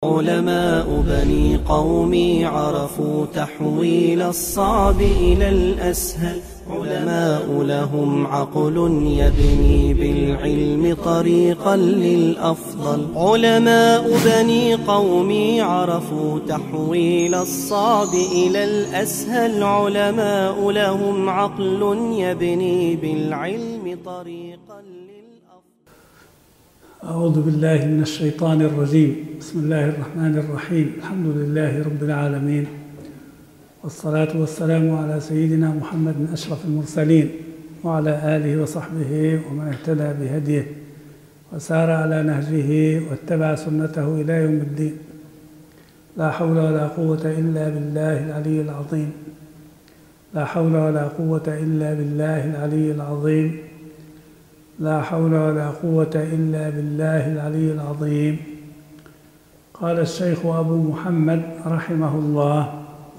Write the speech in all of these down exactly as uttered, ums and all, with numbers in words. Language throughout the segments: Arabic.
علماء بني قومي عرفوا تحويل الصعب إلى الأسهل. علماء لهم عقل يبني بالعلم طريقا للأفضل. علماء بني قومي عرفوا تحويل الصعب إلى الأسهل. علماء لهم عقل يبني بالعلم طريقا للأفضل. أعوذ بالله من الشيطان الرجيم. بسم الله الرحمن الرحيم. الحمد لله رب العالمين، والصلاة والسلام على سيدنا محمد أشرف المرسلين وعلى آله وصحبه ومن اهتدى بهديه وسار على نهجه واتبع سنته إلى يوم الدين. لا حول ولا قوة إلا بالله العلي العظيم. لا حول ولا قوة إلا بالله العلي العظيم. لا حول ولا قوة إلا بالله العلي العظيم. قال الشيخ أبو محمد رحمه الله: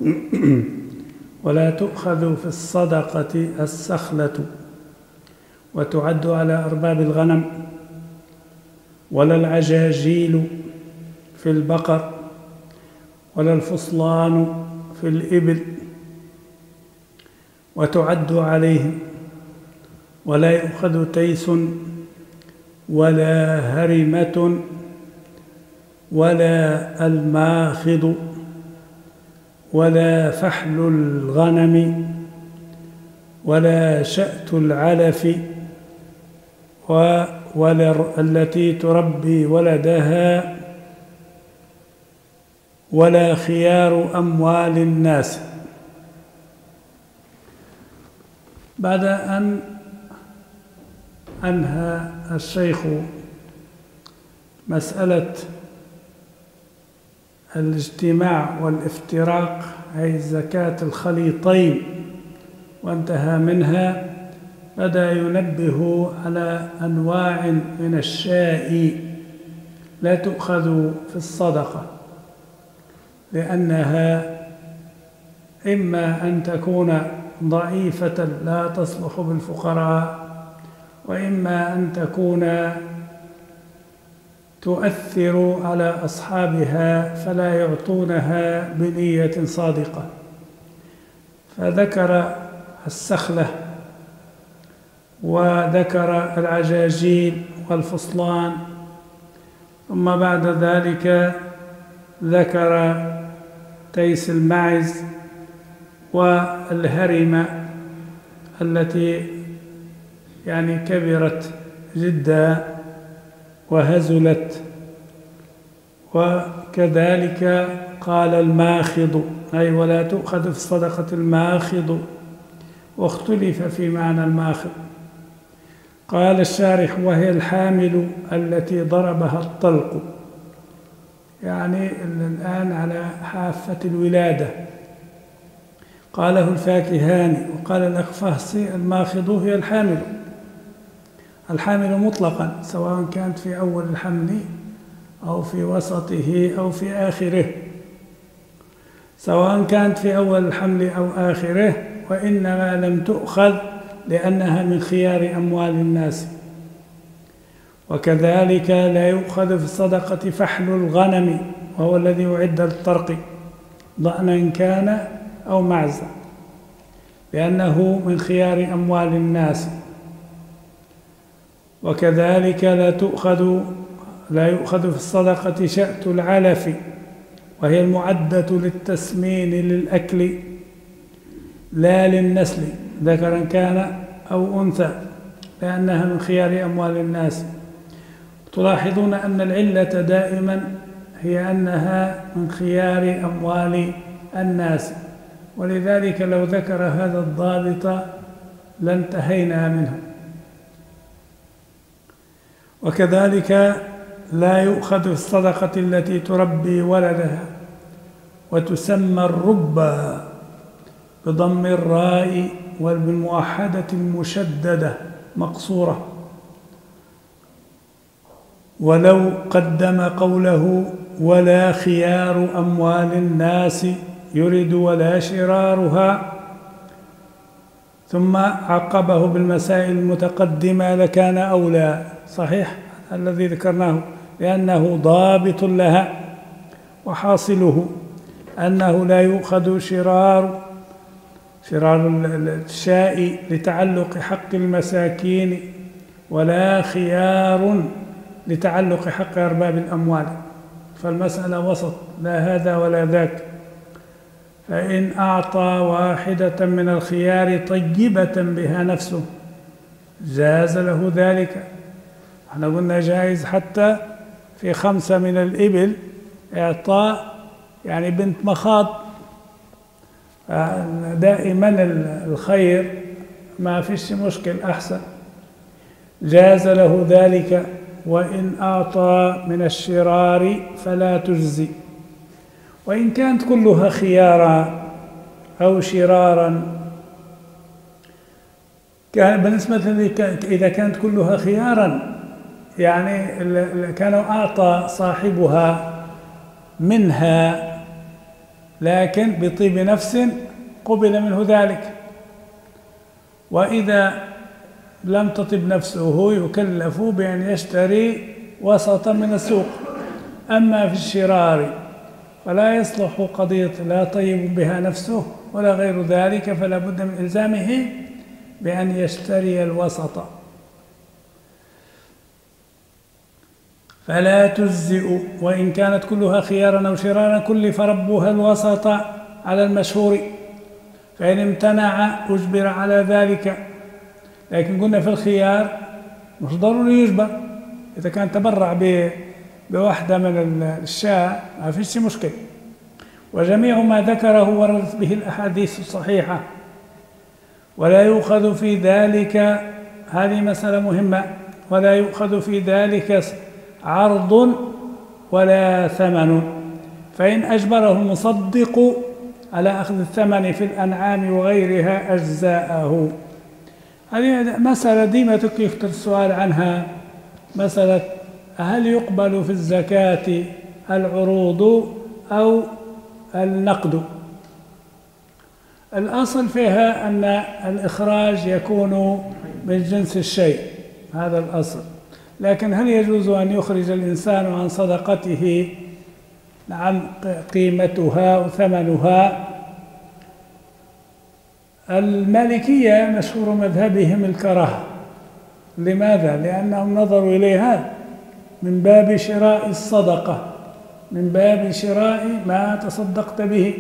ولا تؤخذ في الصدقة السخلة وتعد على أرباب الغنم، ولا العجاجيل في البقر، ولا الفصلان في الإبل وتعد عليهم، ولا يؤخذ تيس ولا هرمة ولا الماخض ولا فحل الغنم ولا شأت العلف ولا التي تربي ولدها ولا خيار أموال الناس. بعد أن أنهى الشيخ مسألة الاجتماع والافتراق، أي زكاة الخليطين، وانتهى منها، بدأ ينبه على أنواع من الشاء لا تؤخذ في الصدقة، لأنها إما أن تكون ضعيفة لا تصلح بالفقراء، وإما أن تكون تؤثر على أصحابها فلا يعطونها بنية صادقة. فذكر السخلة وذكر العجاجيل والفصلان، ثم بعد ذلك ذكر تيس الماعز والهرمة التي يعني كبرت جدا وهزلت، وكذلك قال الماخض، أي ولا تؤخذ في الصدقة الماخض، واختلف في معنى الماخض. قال الشارح: وهي الحامل التي ضربها الطلق، يعني الآن على حافة الولادة. قاله الفاكهاني وقال الأخفصي: الماخض هي الحامل، الحامل مطلقا، سواء كانت في أول الحمل أو في وسطه أو في آخره، سواء كانت في أول الحمل أو آخره، وإنما لم تؤخذ لأنها من خيار أموال الناس. وكذلك لا يؤخذ في الصدقة فحل الغنم، وهو الذي يعد للطرق، ضأنا كان أو معزا، لأنه من خيار أموال الناس. وكذلك لا تؤخذ لا يؤخذ في الصدقة شأت العلف، وهي المعدة للتسمين للأكل لا للنسل، ذكرا كان أو أنثى، لأنها من خيار أموال الناس. تلاحظون أن العلة دائما هي أنها من خيار أموال الناس، ولذلك لو ذكر هذا الضابط لانتهينا منه. وكذلك لا يؤخذ في الصدقة التي تربي ولدها، وتسمى الربا بضم الراء وبالموحدة المشددة مقصورة. ولو قدم قوله ولا خيار أموال الناس يريد ولا شرارها، ثم عقبه بالمسائل المتقدمة لكان أولى. صحيح الذي ذكرناه، لأنه ضابط لها، وحاصله أنه لا يؤخذ شرار شرار الشاء لتعلق حق المساكين ولا خيار لتعلق حق أرباب الأموال، فالمسألة وسط، لا هذا ولا ذاك. فإن أعطى واحدة من الخيار طيبة بها نفسه جاز له ذلك. احنا قلنا جائز حتى في خمسة من الإبل إعطاء يعني بنت مخاض، دائما الخير ما فيش مشكل أحسن، جاز له ذلك. وإن أعطى من الشرار فلا تجزي، وإن كانت كلها خيارا أو شرارا. كان بالنسبة إذا كانت كلها خيارا يعني كانوا أعطى صاحبها منها لكن بطيب نفس قبل منه ذلك، وإذا لم تطب نفسه يكلف بأن يشتري وسطا من السوق. أما في الشرار فلا يصلح قضية لا طيب بها نفسه ولا غير ذلك، فلا بد من إلزامه بأن يشتري الوسط. فلا تجزئ وإن كانت كلها خيارا أو شرارا كلف ربها الوسط على المشهور، فإن امتنع أجبر على ذلك. لكن قلنا في الخيار مش ضروري يجبر، إذا كان تبرع بواحدة من الشاة ما فيش مشكلة. وجميع ما ذكره وردت به الأحاديث الصحيحة، ولا يؤخذ في ذلك، هذه مسألة مهمة، ولا يؤخذ في ذلك عرض ولا ثمن، فإن أجبره المصدق على أخذ الثمن في الأنعام وغيرها أجزاءه. هذه مسألة ديما يكثر السؤال عنها، مسألة هل يقبل في الزكاة العروض أو النقد؟ الأصل فيها أن الإخراج يكون من جنس الشيء، هذا الأصل. لكن هل يجوز أن يخرج الإنسان عن صدقته عن قيمتها وثمنها؟ المالكية مشهور مذهبهم الكراهة. لماذا؟ لأنهم نظروا إليها من باب شراء الصدقة، من باب شراء ما تصدقت به،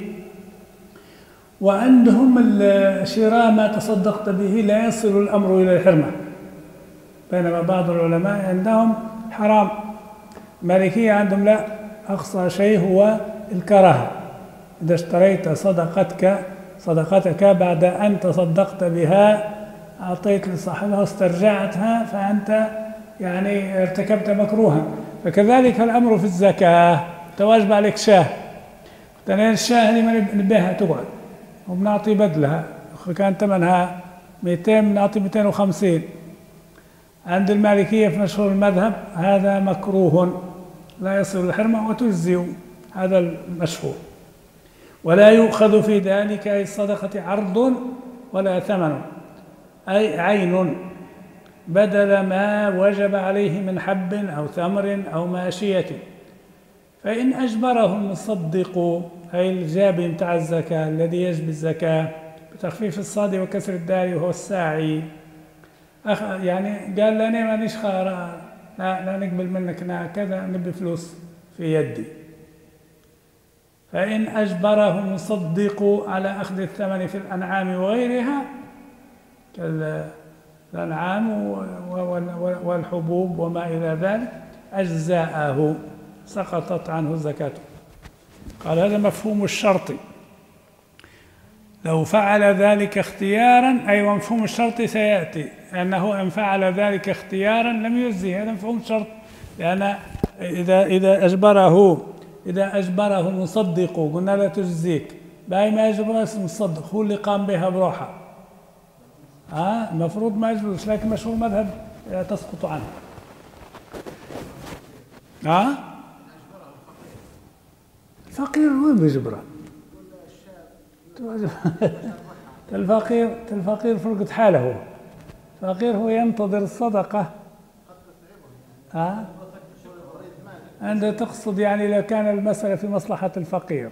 وعندهم شراء ما تصدقت به لا يصل الأمر إلى الحرمة، بينما بعض العلماء عندهم حرام. المالكية عندهم لا، أقصى شيء هو الكراهة. إذا اشتريت صدقتك صدقتك بعد أن تصدقت بها أعطيت لصاحبها واسترجعتها فأنت يعني ارتكبت مكروها. فكذلك الأمر في الزكاة، تواجب عليك شاه، تنين الشاه اللي ما نبيها تقعد وبنعطي بدلها، كان ثمنها مئتين بنعطي مئتين وخمسين. عند المالكية في مشهور المذهب هذا مكروه لا يصل الحرمة وتجزئ، هذا المشهور. ولا يؤخذ في ذلك أي الصدقة عرض ولا ثمن، أي عين بدل ما وجب عليه من حب أو ثمر أو ماشية. فإن أجبره المصدق أي الجابي متاع الزكاة الذي يجبي الزكاة بتخفيف الصاد وكسر الدال وهو الساعي، أخ يعني قال لنا مانيش خارا، لا, لا نقبل منك كذا، نبي فلوس في يدي. فإن أجبره المصدق على أخذ الثمن في الأنعام وغيرها كالأنعام والحبوب وما إلى ذلك أجزاءه، سقطت عنه زكاته. قال هذا مفهوم الشرط، لو فعل ذلك اختيارا، أي ومفهوم الشرط سيأتي أنه إن فعل ذلك اختيارا لم يجزي، هذا مفهوم الشرط. لأن إذا إذا أجبره إذا أجبره المصدق قلنا لا تجزيك، باقي ما يجبر المصدق هو اللي قام بها بروحه، ها المفروض ما يجبرش، لكن مشهور مذهب تسقط عنه. ها الفقير وين بيجبره؟ الفقير الفقير فرقة حاله، الفقير هو ينتظر الصدقة. ها أنت تقصد يعني لو كان المسألة في مصلحة الفقير.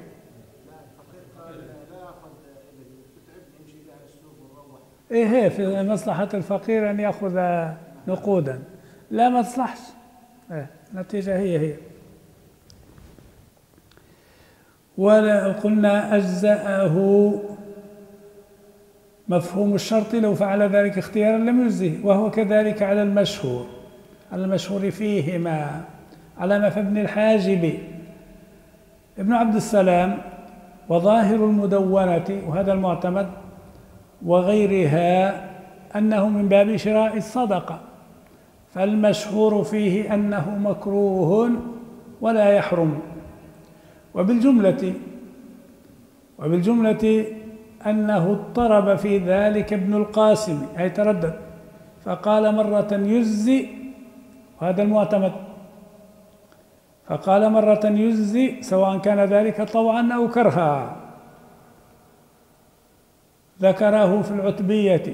إيه هي في مصلحة الفقير أن يأخذ نقودا، لا ما تصلحش. إيه النتيجة هي هي. ولا قلنا أجزأه مفهوم الشرط لو فعل ذلك اختيارا لم يجزه، وهو كذلك على المشهور، على المشهور فيهما، على ما فابن الحاجب ابن عبد السلام وظاهر المدونة وهذا المعتمد وغيرها أنه من باب شراء الصدقة، فالمشهور فيه أنه مكروه ولا يحرم. وبالجملة وبالجملة أنه اضطرب في ذلك ابن القاسم، أي تردد، فقال مرة يجزي، وهذا المعتمد، فقال مرة يجزي سواء كان ذلك طوعا أو كرها، ذكره في العتبية.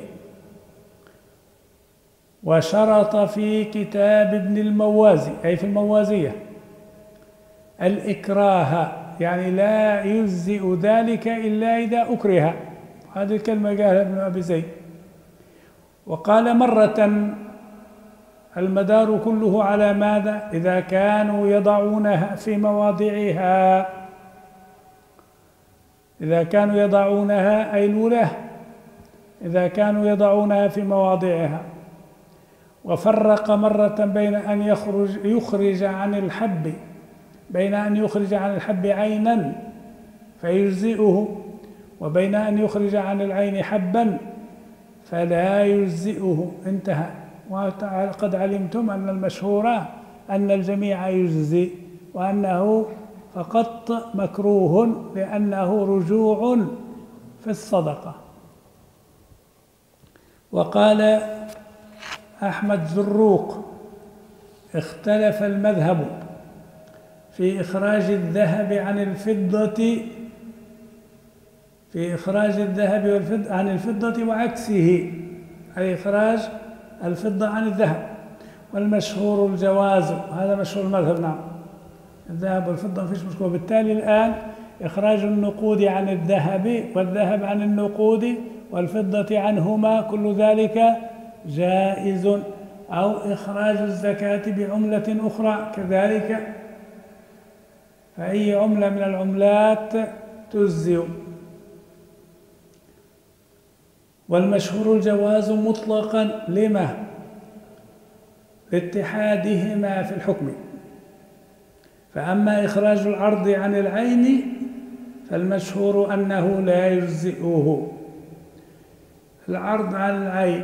وشرط في كتاب ابن الموازي، أي في الموازية، الإكراه، يعني لا يجزئ ذلك إلا إذا أكره، هذه الكلمة قالها ابن أبي زيد. وقال مرة المدار كله على ماذا؟ إذا كانوا يضعونها في مواضعها، إذا كانوا يضعونها أي الولاة، إذا كانوا يضعونها في مواضعها. وفرق مرة بين أن يخرج يخرج عن الحب بين أن يخرج عن الحب عينا فيجزئه، وبين أن يخرج عن العين حبا فلا يجزئه. انتهى. وقد علمتم أن المشهور أن الجميع يجزي، وأنه فقط مكروه لأنه رجوع في الصدقة. وقال أحمد زروق اختلف المذهب في إخراج الذهب عن الفضة في إخراج الذهب والفضة عن الفضة وعكسه، أي إخراج الفضة عن الذهب. والمشهور الجواز، هذا مشهور المذهب. نعم، الذهب والفضة ما فيش مشكلة. وبالتالي الآن إخراج النقود عن الذهب والذهب عن النقود والفضة عنهما كل ذلك جائز، أو إخراج الزكاة بعملة أخرى كذلك، فأي عملة من العملات تجزئ. والمشهور الجواز مطلقا، لما؟ لاتحادهما في الحكم. فأما إخراج العرض عن العين فالمشهور أنه لا يجزئه. العرض عن العين،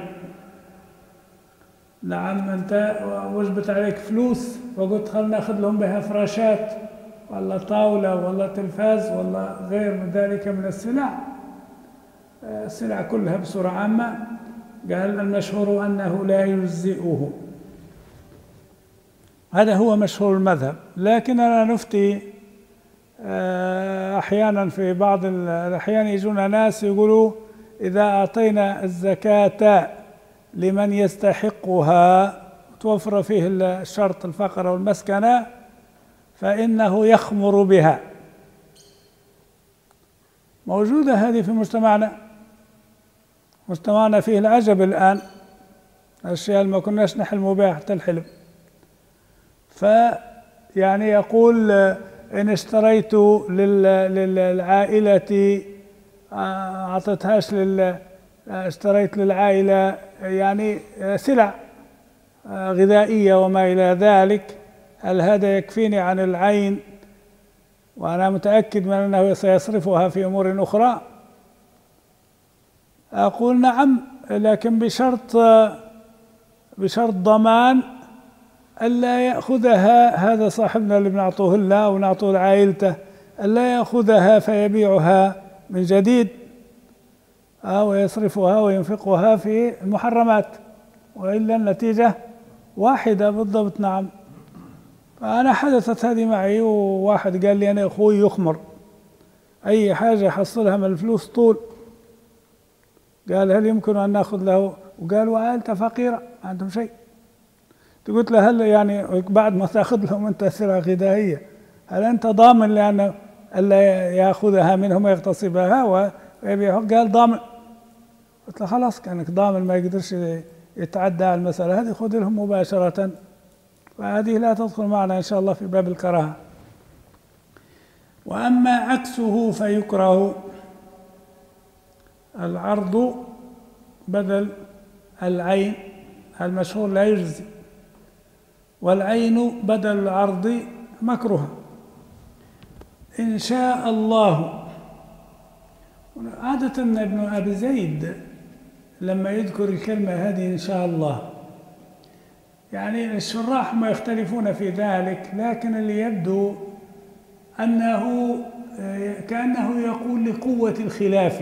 نعم، أنت وجبت عليك فلوس فقلت خلنا ناخذ لهم بها فراشات ولا طاولة ولا تلفاز ولا غير من ذلك من السلع، السلع كلها بصورة عامة. قال المشهور أنه لا يجزئه، هذا هو مشهور المذهب. لكننا نفتي أحيانا، في بعض الأحيان يجونا ناس يقولوا إذا أعطينا الزكاة لمن يستحقها توفر فيه الشرط الفقر والمسكنة فإنه يخمر بها. موجودة هذه في مجتمعنا، مجتمعنا فيه العجب الآن، الأشياء اللي ما كناش نحلم بها حتى الحلم. فيعني يقول إن اشتريت للعائلة، أعطيتهاش لل اشتريت للعائلة يعني سلع غذائية وما إلى ذلك، هل هذا يكفيني عن العين وأنا متأكد من أنه سيصرفها في أمور أخرى؟ أقول نعم، لكن بشرط بشرط ضمان ألا يأخذها هذا صاحبنا اللي بنعطوه له ونعطوه لعائلته، ألا يأخذها فيبيعها من جديد أو يصرفها وينفقها في المحرمات، وإلا النتيجة واحدة بالضبط. نعم. فأنا حدثت هذه معي، وواحد قال لي أنا أخوي يخمر أي حاجة حصلها من الفلوس طول، قال هل يمكن أن نأخذ له؟ وقال وعائلته فقيرة ما عندهم شيء. قلت له هل يعني بعد ما تاخذ لهم انت سلعة غذائية هل انت ضامن لأنه الا ياخذها منهم ويغتصبها ويبيعها؟ قال ضامن. قلت له خلاص كانك ضامن ما يقدرش يتعدى على المسألة هذه، خذ لهم مباشرة، فهذه لا تدخل معنا إن شاء الله في باب الكراهة. وأما عكسه فيكره العرض بدل العين، المشهور لا يجزي، والعين بدل العرض مكروه إن شاء الله. عادة ابن أبي زيد لما يذكر الكلمة هذه إن شاء الله، يعني الشراح ما يختلفون في ذلك، لكن اللي يبدو أنه كأنه يقول لقوة الخلاف،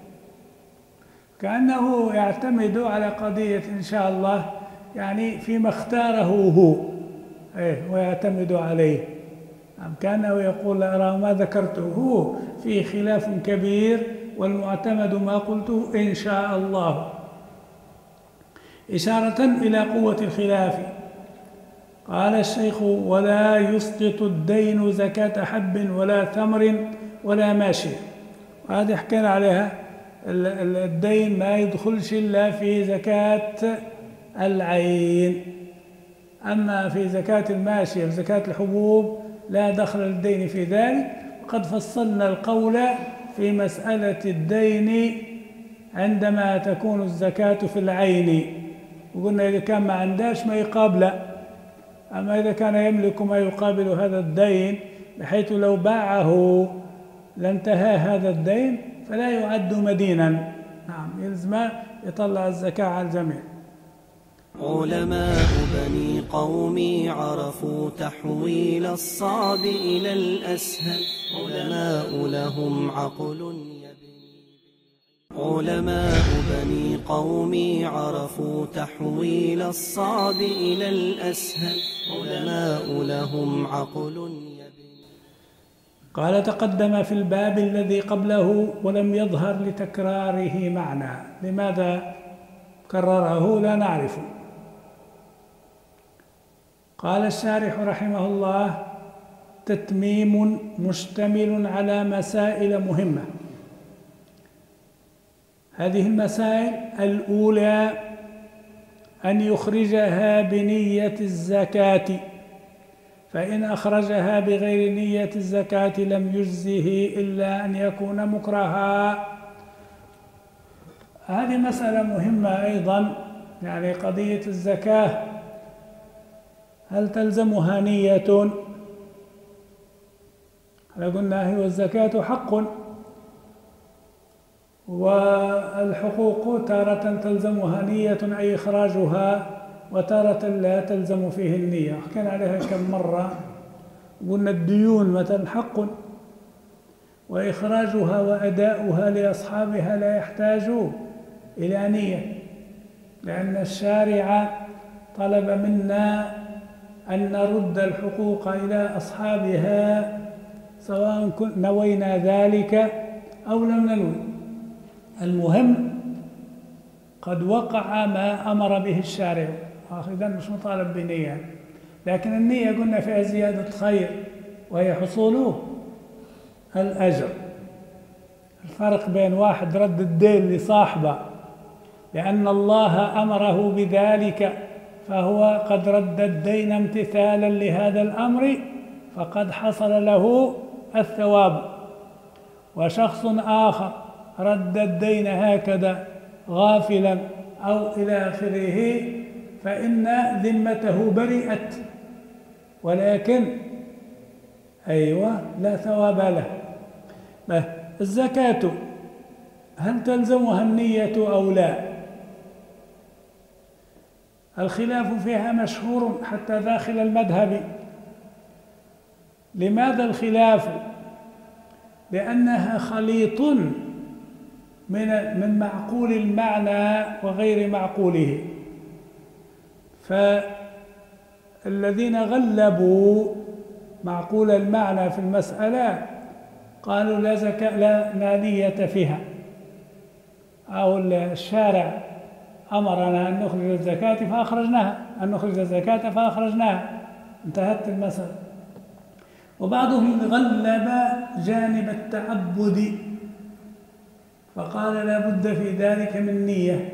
كأنه يعتمد على قضية إن شاء الله يعني فيما اختاره هو ويعتمد عليه. كأنه يقول أرى ما ذكرته فيه خلاف كبير والمعتمد ما قلته إن شاء الله، إشارة إلى قوة الخلاف. قال الشيخ ولا يسقط الدين زكاة حب ولا تمر ولا ماشية. وهذه حكينا عليها، الدين ما يدخلش إلا في زكاة العين، أما في زكاة الماشية في زكاة الحبوب لا دخل للدين في ذلك. وقد فصلنا القول في مسألة الدين عندما تكون الزكاة في العين، وقلنا إذا كان ما عندهاش ما يقابل، أما إذا كان يملك ما يقابل هذا الدين بحيث لو باعه لانتهى هذا الدين فلا يعد مدينا، نعم يلزم يطلع الزكاة على الجميع. علماء بني قومي عرفوا تحويل الصعب إلى الأسهل، علماء لهم عقل يبني. علماء بني قومي عرفوا تحويل الصعب إلى الأسهل، علماء لهم عقل يبني. قال تقدم في الباب الذي قبله ولم يظهر لتكراره معنى. لماذا كرره لا نعرف. قال الشارح رحمه الله تتميم مشتمل على مسائل مهمة. هذه المسائل الأولى أن يخرجها بنية الزكاة، فإن أخرجها بغير نية الزكاة لم يجزه إلا أن يكون مكرها. هذه مسألة مهمة أيضا، يعني قضية الزكاة هل تلزمها نية؟ قلنا هي الزكاة حق، والحقوق تارة تلزمها نية أي إخراجها، وتارة لا تلزم فيه النية. حكينا عليها كم مرة، قلنا الديون مثلا حق، وإخراجها وأداؤها لأصحابها لا يحتاج إلى نية، لأن الشارع طلب منا أن نرد الحقوق إلى أصحابها سواء نوينا ذلك أو لم ننوي. المهم قد وقع ما أمر به الشارع، إذن مش مطالب بنية، لكن النية قلنا فيها زيادة خير وهي حصول الأجر. الفرق بين واحد رد الدين لصاحبه لأن الله أمره بذلك فهو قد رد الدين امتثالا لهذا الأمر فقد حصل له الثواب، وشخص آخر رد الدين هكذا غافلا أو إلى آخره فإن ذمته برئت، ولكن أيوة لا ثواب له. الزكاة هل تلزمها النية أو لا؟ الخلاف فيها مشهور حتى داخل المذهب. لماذا الخلاف؟ لأنها خليط من من معقول المعنى وغير معقوله، فالذين غلبوا معقول المعنى في المسألة قالوا لا زكاة لا نية فيها، أو الشارع أمرنا أن نخرج الزكاة فأخرجناها، أن نخرج الزكاة فأخرجناها، انتهت المسألة. وبعضهم غلب جانب التعبد فقال لا بد في ذلك من نية،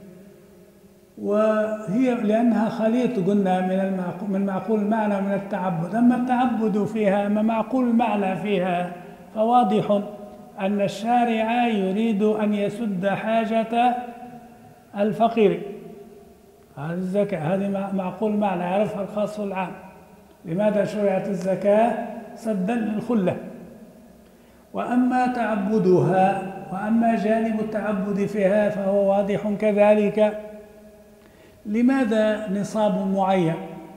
وهي لأنها خليط قلنا من المعقول من معقول المعنى ومن التعبد. أما التعبد فيها أما معقول المعنى فيها فواضح أن الشارع يريد أن يسد حاجة الفقير. هذه الزكاة هذه معقول معنى يعرفها الخاص والعام. لماذا شرعت الزكاة؟ سدا للخلة. وأما تعبدها وأما جانب التعبد فيها فهو واضح كذلك. لماذا نصاب معين؟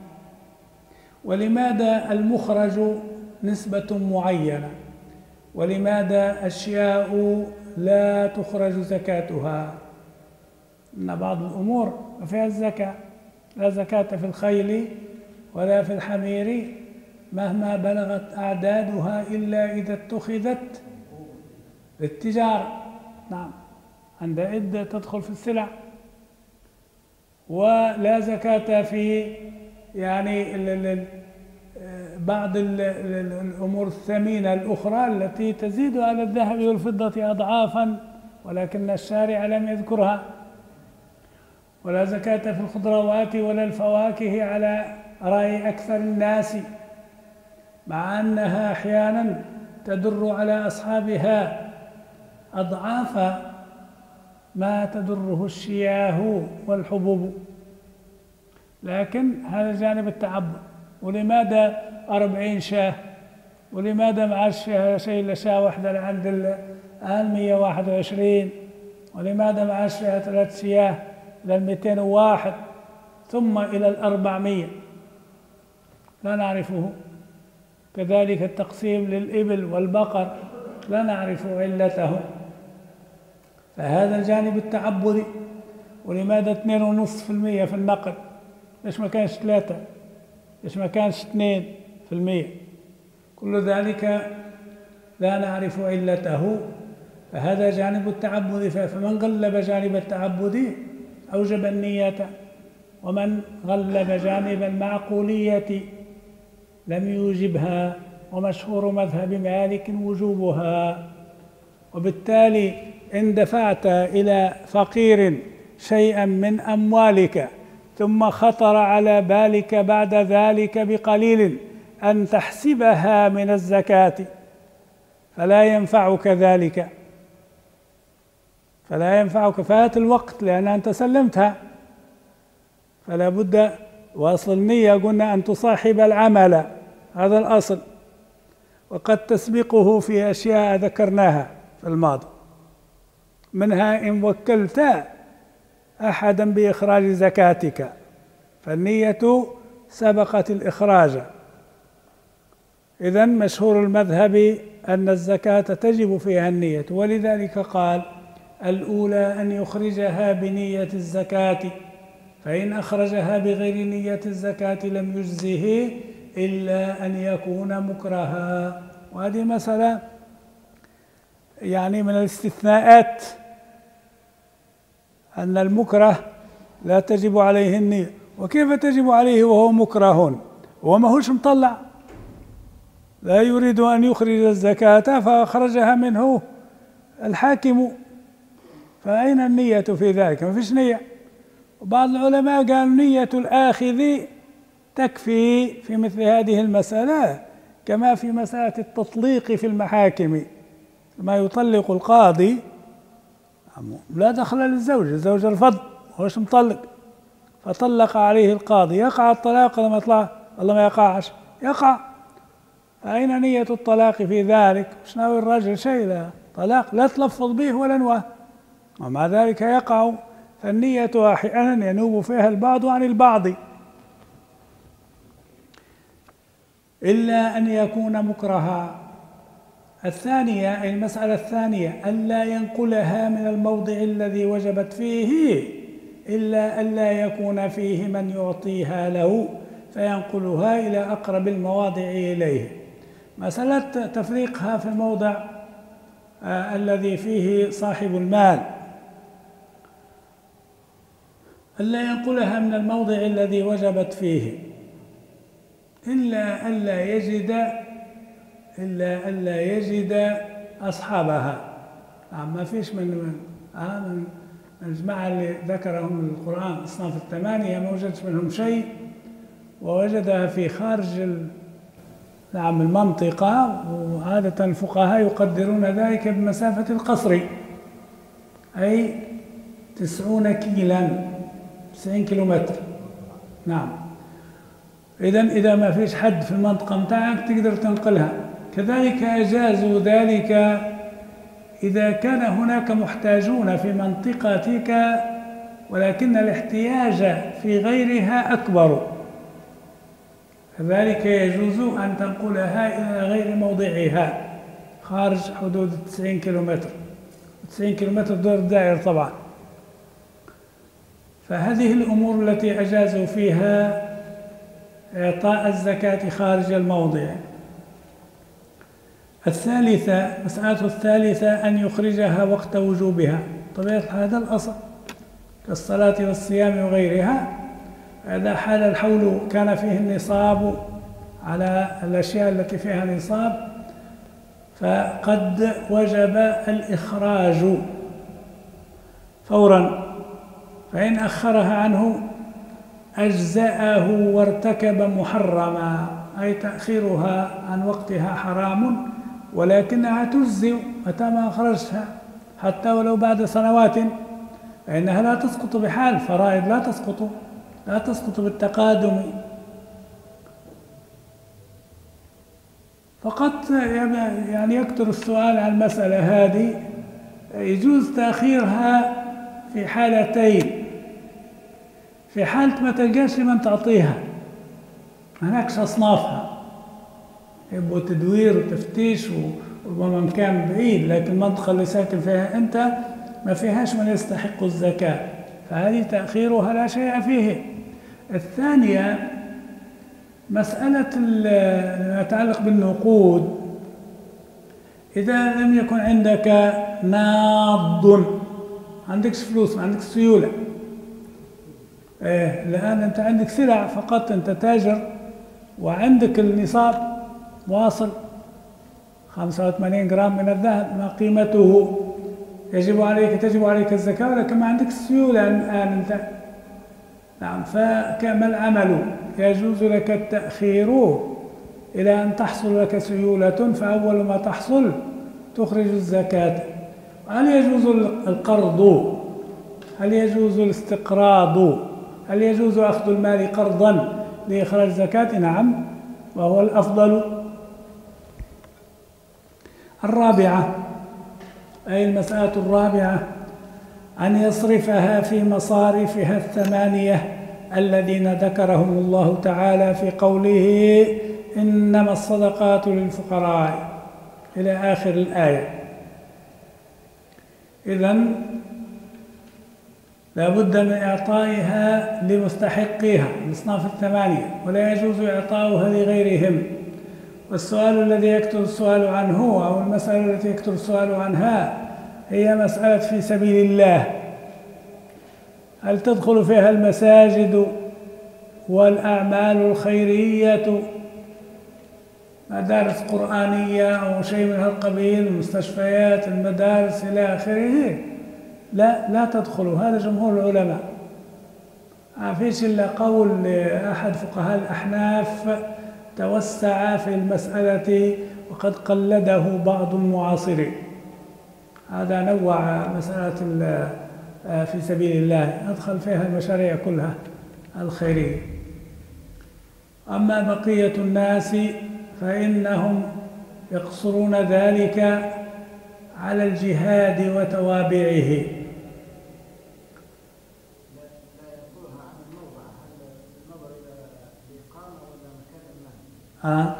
ولماذا المخرج نسبة معينة؟ ولماذا أشياء لا تخرج زكاتها؟ إن بعض الأمور فيها الزكاة، لا زكاة في الخيل ولا في الحمير مهما بلغت أعدادها إلا إذا اتخذت للتجارة. نعم، عندئذ تدخل في السلع. ولا زكاة في يعني ال ال بعض ال ال الأمور الثمينة الأخرى التي تزيد على الذهب والفضة أضعافا ولكن الشارع لم يذكرها. ولا زكاة في الخضروات ولا الفواكه على رأي أكثر الناس، مع أنها أحيانا تدر على أصحابها أضعاف ما تدره الشياه والحبوب. لكن هذا جانب التعبد. ولماذا أربعين شاة؟ ولماذا ما عادش فيها شيء إلا شاة واحدة عند الآن مئة وواحد وعشرين؟ ولماذا ما عادش فيها ثلاث شياه إلى المئتين وواحد ثم إلى الأربعمية؟ لا نعرفه. كذلك التقسيم للإبل والبقر لا نعرف علته. فهذا الجانب التعبدي. ولماذا اثنين ونصف في المية في النقد؟ ليش ما كانش ثلاثة؟ ليش ما كانش اثنين في المية؟ كل ذلك لا نعرف علته. فهذا جانب التعبد. فمن غلب جانب التعبد أوجب النية، ومن غلب جانب المعقولية لم يوجبها. ومشهور مذهب مالك وجوبها. وبالتالي إن دفعت إلى فقير شيئا من أموالك ثم خطر على بالك بعد ذلك بقليل أن تحسبها من الزكاة فلا ينفعك ذلك، فلا ينفعك. فات الوقت لأن أنت سلمتها، فلا بد. وأصل النية قلنا أن تصاحب العمل، هذا الأصل. وقد تسبقه في أشياء ذكرناها في الماضي، منها إن وكلت أحدا بإخراج زكاتك فالنية سبقت الإخراج. إذن مشهور المذهب أن الزكاة تجب فيها النية، ولذلك قال الأولى أن يخرجها بنية الزكاة، فإن أخرجها بغير نية الزكاة لم يجزه إلا أن يكون مكرها. وهذه مسألة يعني من الاستثناءات، أن المكره لا تجب عليه النية. وكيف تجب عليه وهو مكره وما هوش مطلع؟ لا يريد أن يخرج الزكاة فأخرجها منه الحاكم، فأين النية في ذلك؟ ما فيش نية. وبعض العلماء قال نية الآخذ تكفي في مثل هذه المسألة، كما في مسألة التطليق في المحاكم، ما يطلق القاضي لا دخل للزوج، الزوج الفض هوش مطلق، فطلق عليه القاضي، يقع الطلاق لما يطلع؟ والله ما يقعش، يقع. فأين نية الطلاق في ذلك؟ مش ناوي الرجل شيء، لا طلاق لا تلفظ به ولا نواه، ومع ذلك يقع. فالنية أحيانا ينوب فيها البعض عن البعض، إلا أن يكون مكرها. الثانية، المسألة الثانية ألا ينقلها من الموضع الذي وجبت فيه إلا ألا يكون فيه من يعطيها له فينقلها إلى أقرب المواضع إليه. مسألة تفريقها في الموضع آه الذي فيه صاحب المال، ألا ينقلها من الموضع الذي وجبت فيه إلا ألا يجد إلا ألا يجد أصحابها. ما فيش من من, آه من الجماعة اللي ذكرهم القرآن أصناف الثمانية ما وجدش منهم شيء، ووجدها في خارج نعم المنطقة. وعادة الفقهاء يقدرون ذلك بمسافة القصر، أي تسعون كيلا، تسعين كيلومتر. نعم. إذن إذا ما فيش حد في المنطقة متاعك تقدر تنقلها. كذلك أجازوا ذلك إذا كان هناك محتاجون في منطقتك ولكن الاحتياج في غيرها أكبر، كذلك يجوز أن تنقلها إلى غير موضعها خارج حدود تسعين كيلومتر. تسعين كيلومتر دور الدائرة طبعا. فهذه الأمور التي أجازوا فيها إعطاء الزكاة خارج الموضع. الثالثة، مسألة الثالثة أن يخرجها وقت وجوبها. طبيعة هذا الأصل كالصلاة والصيام وغيرها، إذا حال الحول كان فيه النصاب على الأشياء التي فيها نصاب فقد وجب الإخراج فورا، فإن أخرها عنه أجزأه وارتكب محرما، أي تأخيرها عن وقتها حرام ولكنها تجزئ متى ما أخرجتها حتى ولو بعد سنوات، فإنها لا تسقط بحال. فرائض لا تسقط لا تسقط بالتقادم. فقط يعني يكثر السؤال عن المسألة هذه. يجوز تأخيرها في حالتين: في حالة ما تلقاش لمن تعطيها، هناكش أصنافها، يبقوا تدوير وتفتيش وربما مكان بعيد، لكن المنطقة اللي ساكن فيها أنت ما فيهاش من يستحق الزكاة، فهذه تأخيرها لا شيء فيه. الثانية مسألة ما يتعلق بالنقود. إذا لم يكن عندك ناض، ما عندكش فلوس، ما عندكش سيولة، إيه الآن أنت عندك سلع فقط، أنت تاجر وعندك النصاب واصل خمسة وثمانين جرام من الذهب ما قيمته، يجب عليك تجب عليك الزكاة، ولكن ما عندك سيولة الآن أنت. نعم. فكما العمل يجوز لك التأخير إلى أن تحصل لك سيولة، فأول ما تحصل تخرج الزكاة. هل يجوز القرض؟ هل يجوز الاستقراض؟ هل يجوز أخذ المال قرضا لإخراج الزكاة؟ نعم، وهو الأفضل. الرابعة، أي المسألة الرابعة، أن يصرفها في مصارفها الثمانية الذين ذكرهم الله تعالى في قوله إنما الصدقات للفقراء إلى آخر الآية. إذن لا بد من إعطائها لمستحقيها الأصناف الثمانية، ولا يجوز إعطاؤها لغيرهم. والسؤال الذي يكثر السؤال عنه أو المسألة التي يكثر السؤال عنها هي مسألة في سبيل الله، هل تدخل فيها المساجد والأعمال الخيرية، مدارس قرآنية أو شيء من هذا القبيل، المستشفيات، المدارس إلى آخره؟ لا، لا تدخل. هذا جمهور العلماء. ما فيش إلا قول أحد فقهاء الأحناف توسع في المسألة وقد قلده بعض المعاصرين، هذا نوع مسألة في سبيل الله، أدخل فيها المشاريع كلها الخيرية. أما بقية الناس فإنهم يقصرون ذلك على الجهاد وتوابعه. آه.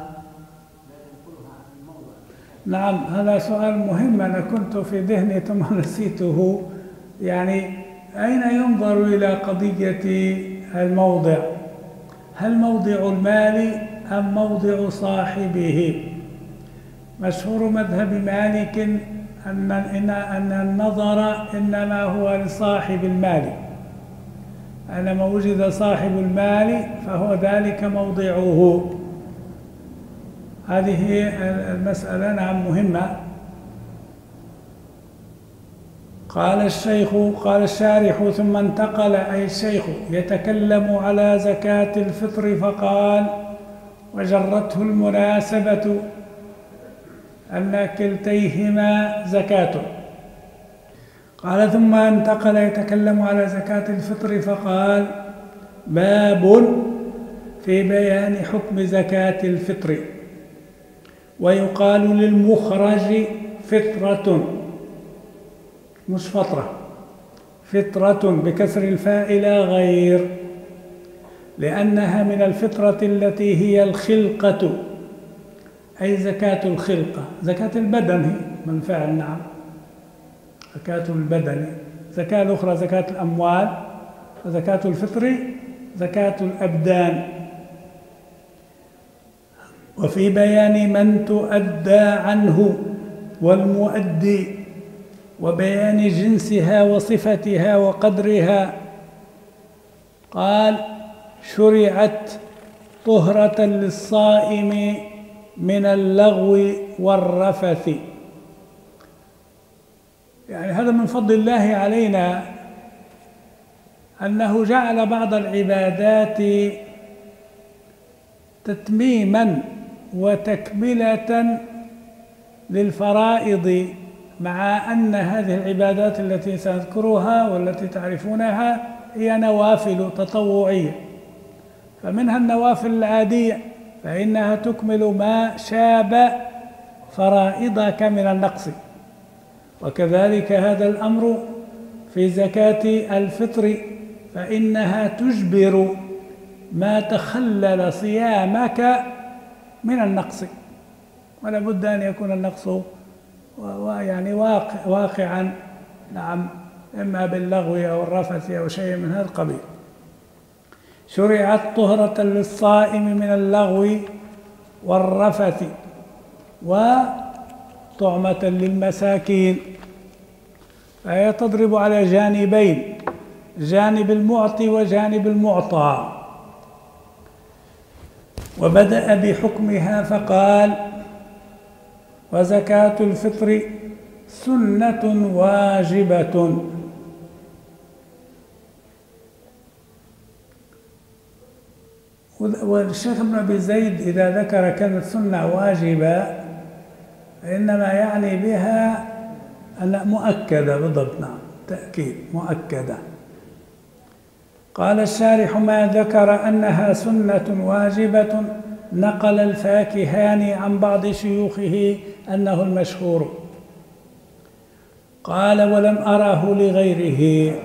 نعم، هذا سؤال مهم، أنا كنت في ذهني ثم نسيته. يعني أين ينظر إلى قضية الموضع؟ هل موضع المال أم موضع صاحبه؟ مشهور مذهب مالك أن أن النظر إنما هو لصاحب المال، أينما وجد صاحب المال فهو ذلك موضعه. هذه المسألة نعم مهمة. قال الشيخ قال الشارح ثم انتقل أي الشيخ يتكلم على زكاة الفطر فقال: وجرته المناسبة أن كلتيهما زكاة. قال ثم انتقل يتكلم على زكاة الفطر فقال: باب في بيان حكم زكاة الفطر. ويقال للمخرج فطرة مش فطرة، فطرة بكسر الفاء لا غير، لأنها من الفطرة التي هي الخلقة، أي زكاة الخلقة. زكاة البدن هي من فعل نعم، زكاة البدن. زكاة الأخرى زكاة الأموال، وزكاة الفطر زكاة الأبدان. وفي بيان من تؤدى عنه والمؤدي، وبيان جنسها وصفتها وقدرها. قال: شرعت طهرة للصائم من اللغو والرفث. يعني هذا من فضل الله علينا أنه جعل بعض العبادات تتميما وتكملة للفرائض، مع أن هذه العبادات التي سنذكرها والتي تعرفونها هي نوافل تطوعية. فمنها النوافل العادية فإنها تكمل ما شاب فرائضك من النقص، وكذلك هذا الأمر في زكاة الفطر، فإنها تجبر ما تخلل صيامك من النقص، ولا بد أن يكون النقص ويعني واقع واقعا نعم، إما باللغو أو الرفث أو شيء من هذا القبيل. شرعت طهرة للصائم من اللغو والرفث وطعمة للمساكين، فهي تضرب على جانبين، جانب المعطي وجانب المعطى. وبدأ بحكمها فقال: وزكاة الفطر سنة واجبة. والشيخ ابن أبي زيد إذا ذكر كلمة سنة واجبة فإنما يعني بها أن مؤكدة بالضبط، نعم تأكيد مؤكدة. قال الشارح: ما ذكر أنها سنة واجبة نقل الفاكهاني عن بعض شيوخه أنه المشهور. قال: ولم أره لغيره.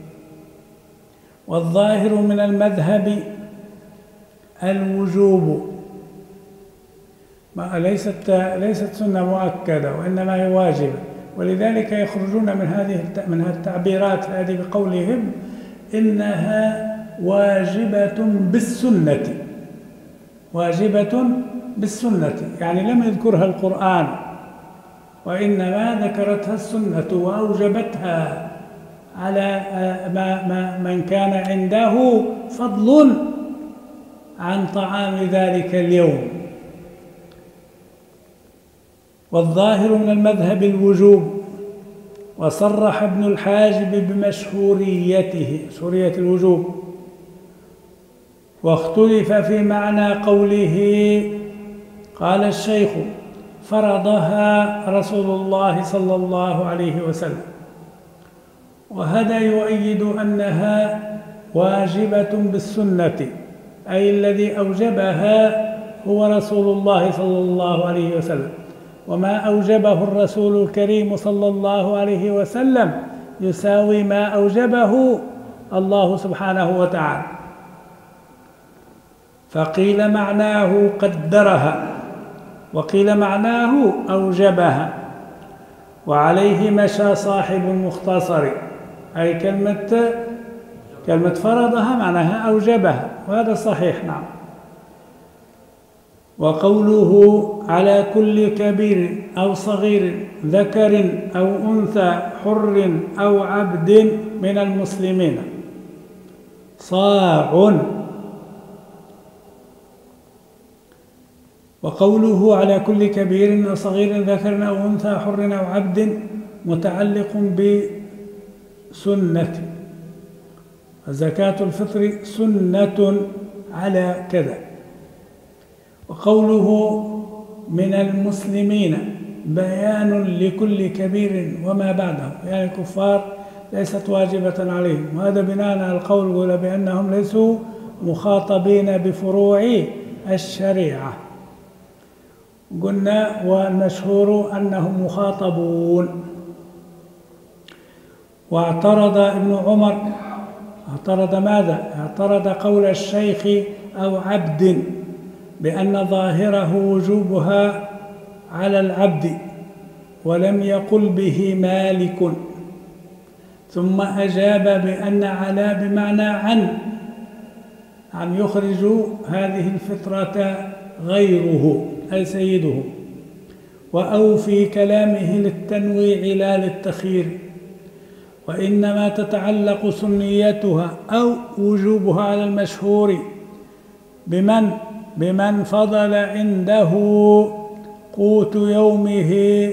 والظاهر من المذهب الوجوب، ما ليست ليست سنة مؤكدة وإنما هي واجبة، ولذلك يخرجون من هذه من هذه التعبيرات هذه بقولهم إنها واجبة بالسنة، واجبة بالسنة، يعني لم يذكرها القرآن وإنما ذكرتها السنة وأوجبتها على ما ما من كان عنده فضل عن طعام ذلك اليوم. والظاهر من المذهب الوجوب، وصرح ابن الحاجب بمشهوريته، مشهورية الوجوب. واختلف في معنى قوله. قال الشيخ: فرضها رسول الله صلى الله عليه وسلم. وهذا يؤيد أنها واجبة بالسنة، أي الذي أوجبها هو رسول الله صلى الله عليه وسلم، وما أوجبه الرسول الكريم صلى الله عليه وسلم يساوي ما أوجبه الله سبحانه وتعالى. فقيل معناه قدرها، وقيل معناه أوجبها، وعليه مشى صاحب المختصر، أي كلمة كلمة فرضها معناها أوجبها، وهذا صحيح نعم. وقوله على كل كبير أو صغير ذكر أو أنثى حر أو عبد من المسلمين، صاع. وقوله على كل كبير وصغير ذكر أو أنثى حر أو عبد متعلق بسنة. زكاة الفطر سنة على كذا. وقوله من المسلمين بيان لكل كبير وما بعده، يعني الكفار ليست واجبة عليهم، وهذا بناء على القول بأنهم ليسوا مخاطبين بفروع الشريعة. قلنا والمشهور أنهم مخاطبون. واعترض ابن عمر، اعترض ماذا؟ اعترض قول الشيخ أو عبد بأن ظاهره وجوبها على العبد، ولم يقل به مالك، ثم أجاب بأن على بمعنى عن عن يخرج هذه الفطرة غيره أي سيده، وأو في كلامه للتنويع لا للتخيير، وإنما تتعلق سنيتها أو وجوبها على المشهور بمن بمن فضل عنده قوت يومه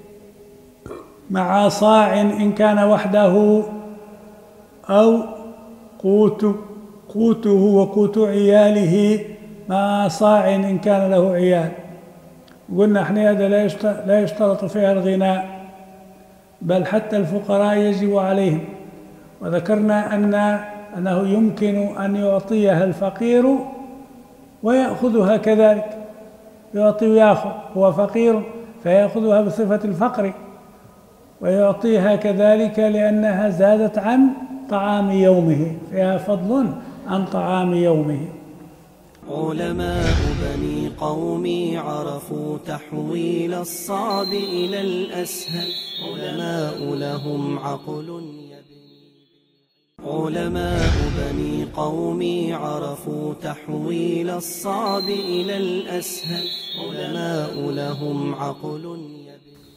مع صاع إن كان وحده، أو قوت قوته وقوت عياله مع صاع إن كان له عيال. قلنا احنا هذا لا يشترط فيها الغناء، بل حتى الفقراء يجب عليهم. وذكرنا أن أنه يمكن أن يعطيها الفقير ويأخذها كذلك، يعطي ويأخذ، هو فقير فيأخذها بصفة الفقر، ويعطيها كذلك لأنها زادت عن طعام يومه، فيها فضل عن طعام يومه. علماء بني قومي عرفوا تحويل الصعب إلى الأسهل، علماء لهم عقل يبني. علماء بني قومي عرفوا تحويل الصعب إلى الأسهل، علماء لهم عقل يبني.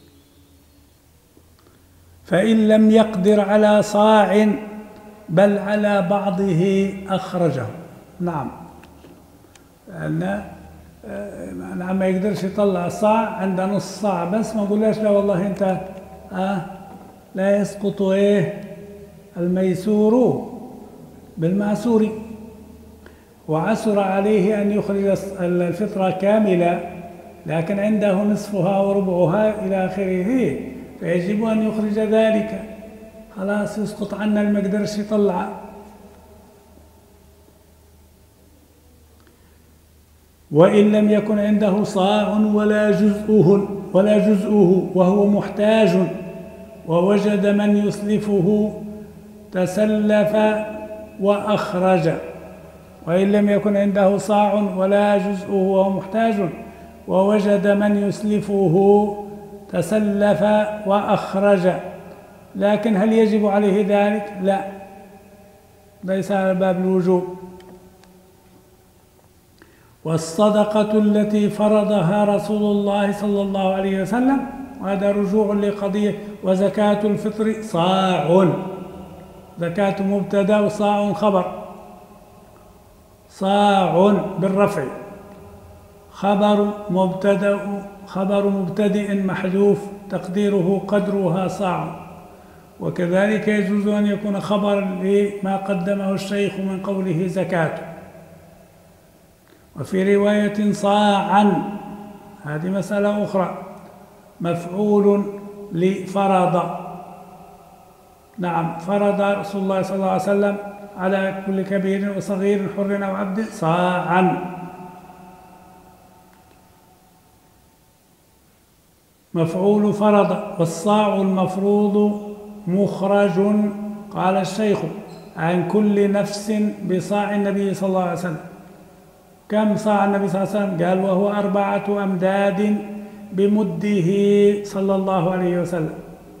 فإن لم يقدر على صاع بل على بعضه أخرجه. نعم، لأن نعم ما يقدرش يطلع صاع، عنده نص صاع بس، ما قولش لا والله أنت آه لا يسقط إيه الميسور بالمعسور. وعسر عليه أن يخرج الفطرة كاملة، لكن عنده نصفها وربعها إلى آخره، فيجب أن يخرج ذلك، خلاص يسقط عنا المقدرش يطلع. وإن لم يكن عنده صاع ولا جزءه ولا جزءه وهو محتاج ووجد من يسلفه تسلف وأخرج. وإن لم يكن عنده صاع ولا جزءه وهو محتاج ووجد من يسلفه تسلف وأخرج. لكن هل يجب عليه ذلك؟ لا، ليس على باب الوجوب. والصدقة التي فرضها رسول الله صلى الله عليه وسلم، وهذا رجوع لقضية. وزكاة الفطر صاع، زكاة مبتدأ وصاع خبر. صاع بالرفع، خبر مبتدأ خبر مبتدئ محذوف تقديره قدرها صاع. وكذلك يجوز أن يكون خبرا لما قدمه الشيخ من قوله زكاة. وفي رواية صاعا، هذه مسألة أخرى، مفعول لفرض. نعم، فرض رسول الله صلى الله عليه وسلم على كل كبير وصغير حر أو عبد صاعا، مفعول فرض. والصاع المفروض مخرج، قال الشيخ، عن كل نفس بصاع النبي صلى الله عليه وسلم. كم صاع النبي صلى الله عليه وسلم؟ قال وهو أربعة أمداد بمده صلى الله عليه وسلم،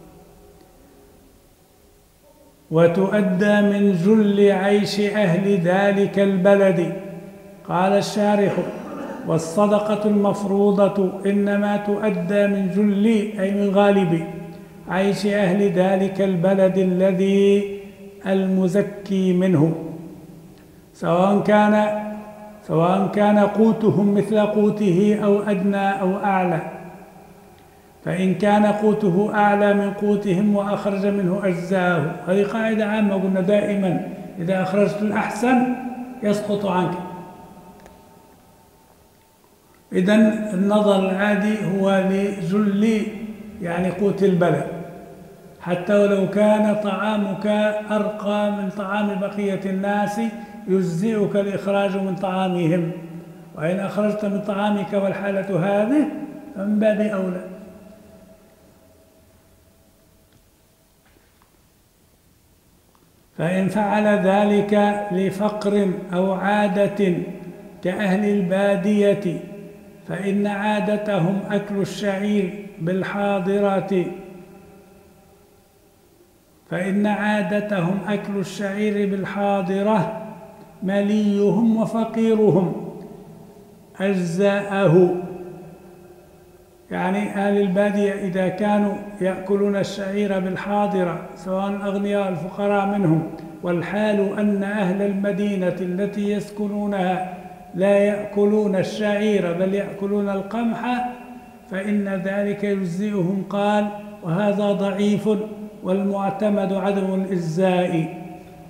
وتؤدى من جل عيش أهل ذلك البلد. قال الشارح: والصدقة المفروضة إنما تؤدى من جل أي من غالب عيش أهل ذلك البلد الذي المزكي منه. سواء كان سواء كان قوتهم مثل قوته أو أدنى أو أعلى. فإن كان قوته أعلى من قوتهم وأخرج منه أجزاءه، هذه قاعدة عامة قلنا دائما إذا أخرجت الأحسن يسقط عنك. إذن النظر العادي هو لجل يعني قوت البلد، حتى ولو كان طعامك أرقى من طعام بقية الناس يجزئك الإخراج من طعامهم، وإن أخرجت من طعامك والحالة هذه فمن باب أولى. فإن فعل ذلك لفقر أو عادة كأهل البادية فإن عادتهم أكل الشعير بالحاضرة فإن عادتهم أكل الشعير بالحاضرة مليهم وفقيرهم أجزاءه. يعني أهل البادية إذا كانوا يأكلون الشعير بالحاضرة سواء الأغنياء الفقراء منهم، والحال أن أهل المدينة التي يسكنونها لا يأكلون الشعير بل يأكلون القمح، فإن ذلك يجزئهم. قال: وهذا ضعيف والمعتمد عدم الإجزاء.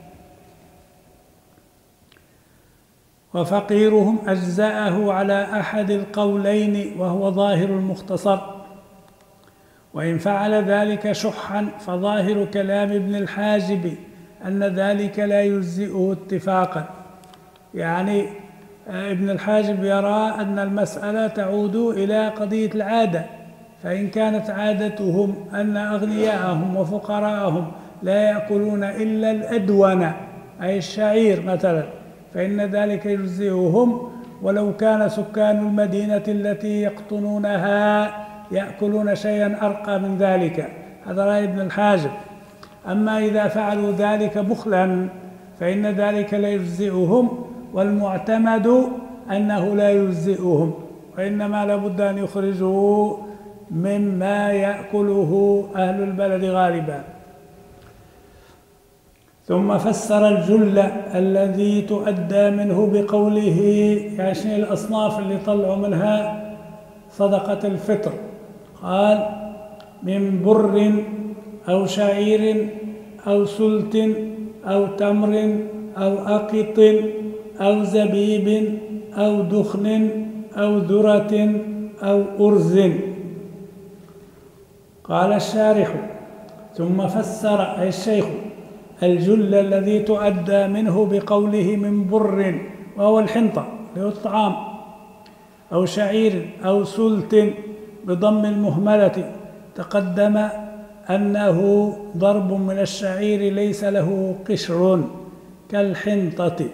وفقيرهم أجزاءه على أحد القولين وهو ظاهر المختصر. وإن فعل ذلك شحا فظاهر كلام ابن الحاجب أن ذلك لا يجزئه اتفاقا. يعني ابن الحاجب يرى أن المسألة تعود إلى قضية العادة، فإن كانت عادتهم أن أغنياءهم وفقراءهم لا يأكلون إلا الأدون أي الشعير مثلا، فإن ذلك يجزئهم ولو كان سكان المدينة التي يقطنونها يأكلون شيئا أرقى من ذلك. هذا رأي ابن الحاجب. أما إذا فعلوا ذلك بخلا فإن ذلك لا يجزئهم، والمعتمد أنه لا يجزئهم، وإنما لابد أن يخرجوا مما يأكله أهل البلد غالبا. ثم فسر الجل الذي تؤدى منه بقوله، يعني الأصناف اللي طلعوا منها صدقة الفطر. قال: من بر أو شعير أو سلت أو تمر أو أقط أو زبيب أو دخن أو ذرة أو أرز. قال الشارح: ثم فسر أي الشيخ الجل الذي تؤدى منه بقوله من بر، وهو الحنطة اللي هو الطعام، أو شعير أو سلت بضم المهملة. تقدم أنه ضرب من الشعير ليس له قشر كالحنطة،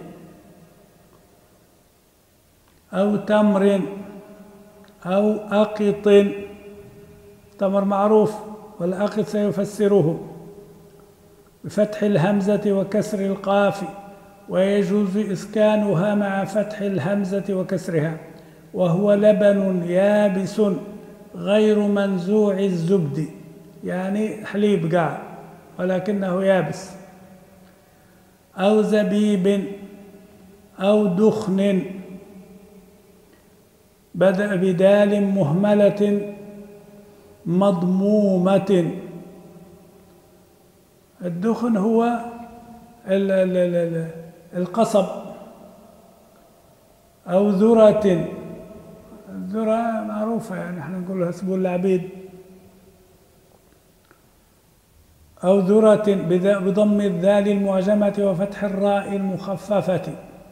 أو تمر أو أقط. تمر معروف، والأقط سيفسره بفتح الهمزة وكسر القاف، ويجوز إسكانها مع فتح الهمزة وكسرها. وهو لبن يابس غير منزوع الزبد، يعني حليب قاع ولكنه يابس. أو زبيب أو دخن، بدأ بدال مهملة مضمومة. الدخن هو القصب. أو ذرة، الذرة معروفة يعني احنا نقولها سبول العبيد. أو ذرة بضم الذال المعجمة وفتح الراء المخففة.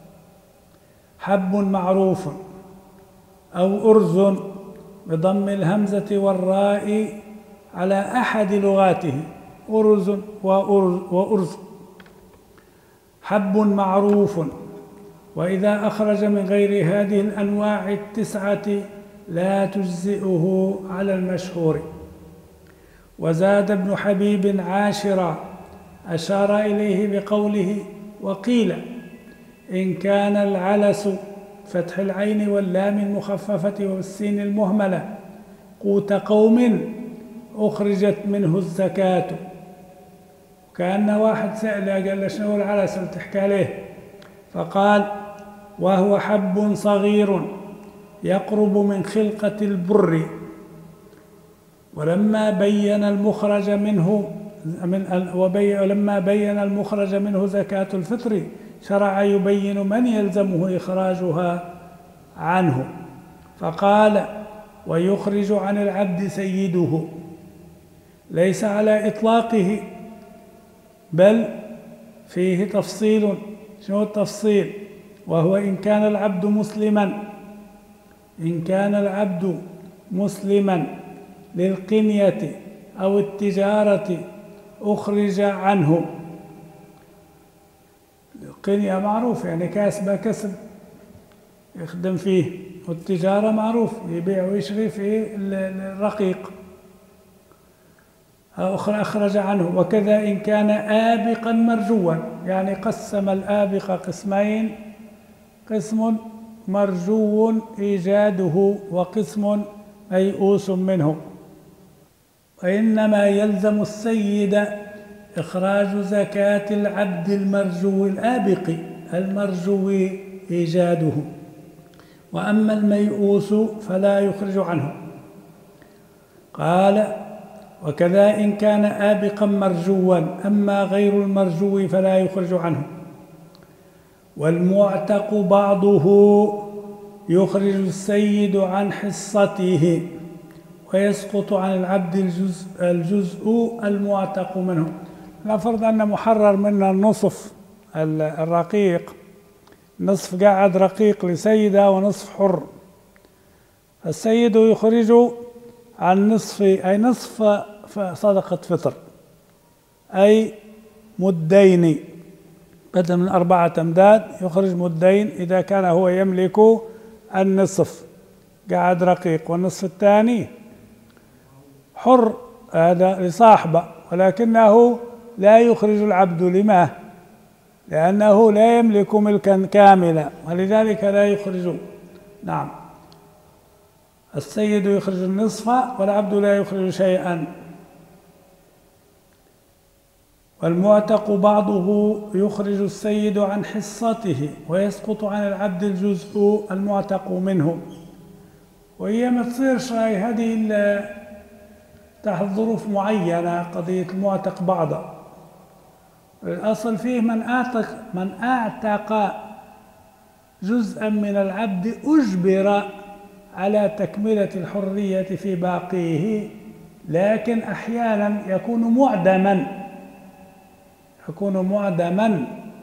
حب معروف. أو أرز بضم الهمزة والراء على أحد لغاته، أرز وأرز. حب معروف. وإذا أخرج من غير هذه الأنواع التسعة لا تجزئه على المشهور. وزاد ابن حبيب عاشرا أشار إليه بقوله: وقيل إن كان العلس فتح العين واللام المخففة والسين المهملة قوت قوم أخرجت منه الزكاة. كأن واحد سأل قال له: شنو العلس اللي تحكي عليه؟ فقال: وهو حب صغير يقرب من خلقة البر. ولما بين المخرج منه من ولما بين المخرج منه زكاة الفطر شرع يبين من يلزمه إخراجها عنه، فقال: ويخرج عن العبد سيده، ليس على إطلاقه بل فيه تفصيل. شنو التفصيل؟ وهو إن كان العبد مسلما إن كان العبد مسلما للقنية أو التجارة أخرج عنه. القنية معروف يعني كاسب كسب يخدم فيه، والتجارة معروف يبيع ويشري في الرقيق أخرى أخرج عنه. وكذا إن كان آبقا مرجوا، يعني قسم الآبق قسمين: قسم مرجو إيجاده وقسم ميؤوس منه. وإنما يلزم السيد إخراج زكاة العبد المرجو الآبق المرجو إيجاده، وأما الميؤوس فلا يخرج عنه. قال: وكذا إن كان آبقا مرجوا، أما غير المرجو فلا يخرج عنه. والمعتق بعضه يخرج السيد عن حصته، ويسقط عن العبد الجزء, الجزء المعتق منه. نفرض أن محرر منا النصف الرقيق، نصف قاعد رقيق لسيدة ونصف حر، السيد يخرج عن نصف أي نصف صدقة فطر، أي مدين بدل من أربعة أمداد يخرج مدين إذا كان هو يملك النصف قاعد رقيق، والنصف الثاني حر هذا لصاحبه، ولكنه لا يخرج العبد. لما؟ لأنه لا يملك ملكا كاملا ولذلك لا يخرج. نعم، السيد يخرج النصف والعبد لا يخرج شيئا. والمعتق بعضه يخرج السيد عن حصته، ويسقط عن العبد الجزء المعتق منه. وهي ما تصيرش هذه إلا تحت ظروف معينة، قضية المعتق بعضه. الأصل فيه من أعتق من أعتق جزءا من العبد أجبر على تكملة الحرية في باقيه، لكن أحيانا يكون معدما يكون معدما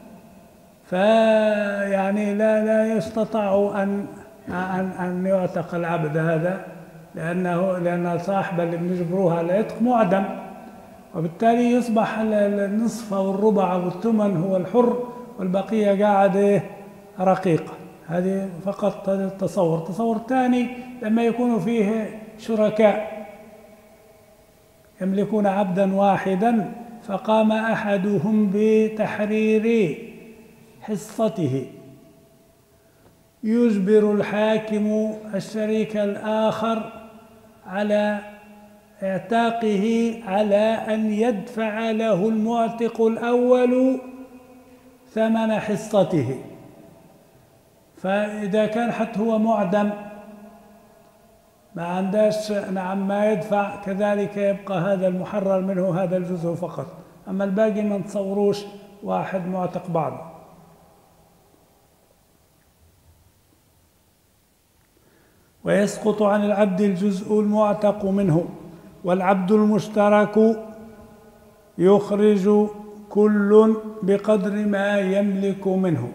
فيعني لا لا يستطاع أن أن أن يعتق العبد هذا، لأنه لأن صاحب اللي بنجبروها لا يعتق معدم، وبالتالي يصبح النصف أو الربع أو الثمن هو الحر والبقية قاعد رقيقة. هذه فقط التصور. تصور ثاني لما يكون فيه شركاء يملكون عبدا واحدا، فقام أحدهم بتحرير حصته، يجبر الحاكم الشريك الآخر على اعتاقه على أن يدفع له المعتق الأول ثمن حصته. فإذا كان حتى هو معدم ما عنداش نعم ما يدفع، كذلك يبقى هذا المحرر منه هذا الجزء فقط، أما الباقي ما نتصوروش واحد معتق بعض. ويسقط عن العبد الجزء المعتق منه. والعبد المشترك يخرج كل بقدر ما يملك منه.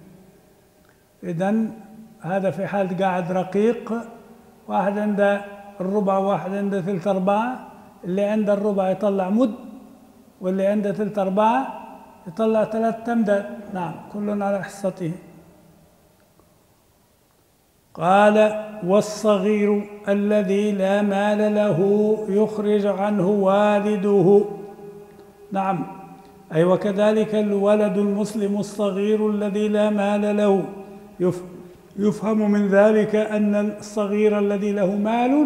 إذن هذا في حال قاعد رقيق، واحد عنده الربع وواحد عنده ثلث أرباع، اللي عنده الربع يطلع مد، واللي عنده ثلث أرباع يطلع ثلاث أمداد. نعم، كل على حصته. قال: والصغير الذي لا مال له يخرج عنه والده. نعم، أي وكذلك الولد المسلم الصغير الذي لا مال له، يفهم من ذلك أن الصغير الذي له مال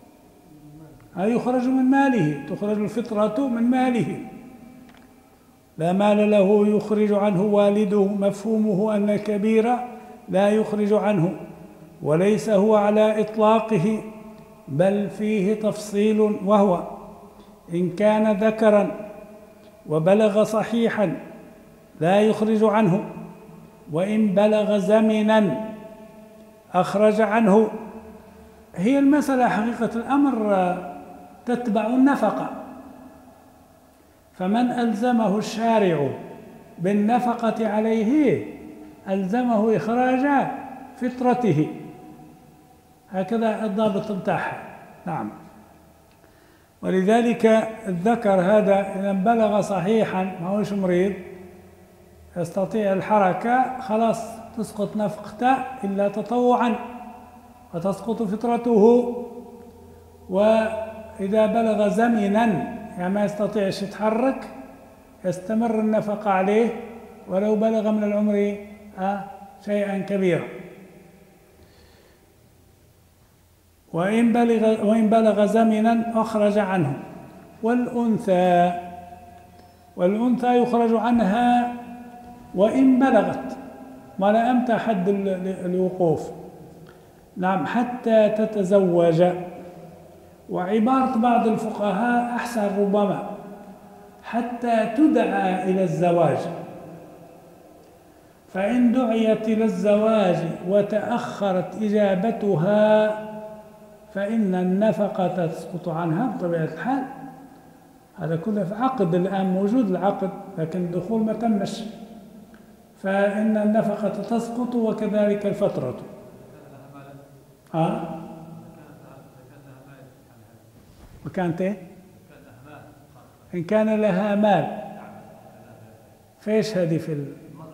يخرج من ماله، تخرج الفطرة من ماله. لا مال له يخرج عنه والده، مفهومه أن الكبير لا يخرج عنه، وليس هو على إطلاقه، بل فيه تفصيل، وهو إن كان ذكرا وبلغ صحيحا لا يخرج عنه، وإن بلغ زمنا أخرج عنه. هي المسألة حقيقة الأمر تتبع النفقة، فمن ألزمه الشارع بالنفقة عليه ألزمه إخراج فطرته، هكذا الضابط بتاعها. نعم. ولذلك الذكر هذا إذا بلغ صحيحا ما هوش مريض يستطيع الحركة، خلاص تسقط نفقته إلا تطوعا وتسقط فطرته. وإذا بلغ زمنا يعني ما يستطيعش يتحرك يستمر النفقة عليه ولو بلغ من العمر شيئا كبيرا. وإن بلغ, وإن بلغ زمنا أخرج عنه. والأنثى والأنثى يخرج عنها وإن بلغت، ما لا أمتى حد الوقوف. نعم، حتى تتزوج. وعبارة بعض الفقهاء أحسن ربما حتى تدعى إلى الزواج، فإن دعيت إلى الزواج وتأخرت إجابتها فإن النفقة تسقط عنها بطبيعة الحال. هذا كله في عقد، الآن موجود العقد لكن الدخول ما تمش، فإن النفقة تسقط وكذلك الفترة. آه وكانت إيه؟ إن كان لها مال. فإيش هذه في ال...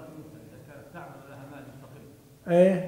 إيه؟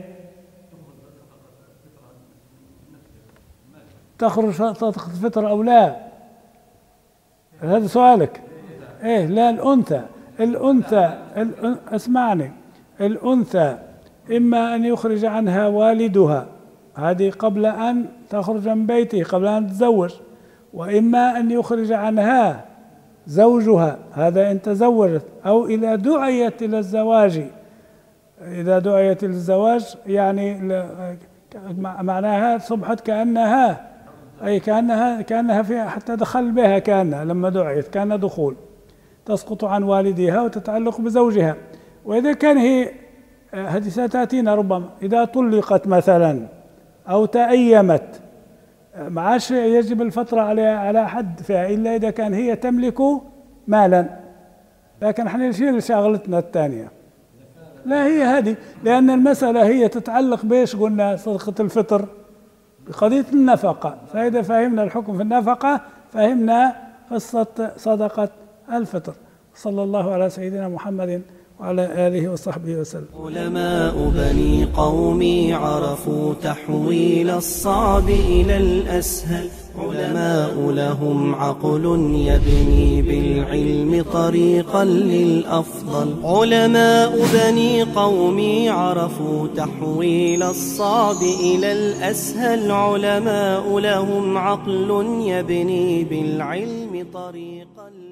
تخرج صدقة الفطر أو لا؟ هذا سؤالك. إيه؟ لا، الأنثى الأنثى الأن... اسمعني، الأنثى إما أن يخرج عنها والدها، هذه قبل أن تخرج من بيته، قبل أن تتزوج، وإما أن يخرج عنها زوجها، هذا إن تزوجت، أو إذا دعيت إلى الزواج. إذا دعيت إلى الزواج يعني معناها صبحت كأنها أي كأنها كأنها فيها حتى دخل بها، كأنها لما دعيت كان دخول، تسقط عن والدها وتتعلق بزوجها. وإذا كان هي هذه ستأتينا ربما إذا طلقت مثلا أو تأيمت، ما عادش يجب الفترة على على حد فيها إلا إذا كان هي تملك مالا. لكن احنا نشيل شغلتنا الثانية، لا هي هذه، لأن المسألة هي تتعلق بإيش قلنا؟ صدقة الفطر بقضية النفقة. فإذا فهمنا الحكم في النفقة فهمنا قصة صدقة الفطر. صلى الله على سيدنا محمد وعلى آله وصحبه وسلم. علماء بني قومي عرفوا تحويل الصعب إلى الأسهل، علماء لهم عقل يبني بالعلم طريقا للأفضل. علماء بني قومي عرفوا تحويل الصعب إلى الأسهل، علماء لهم عقل يبني بالعلم طريقا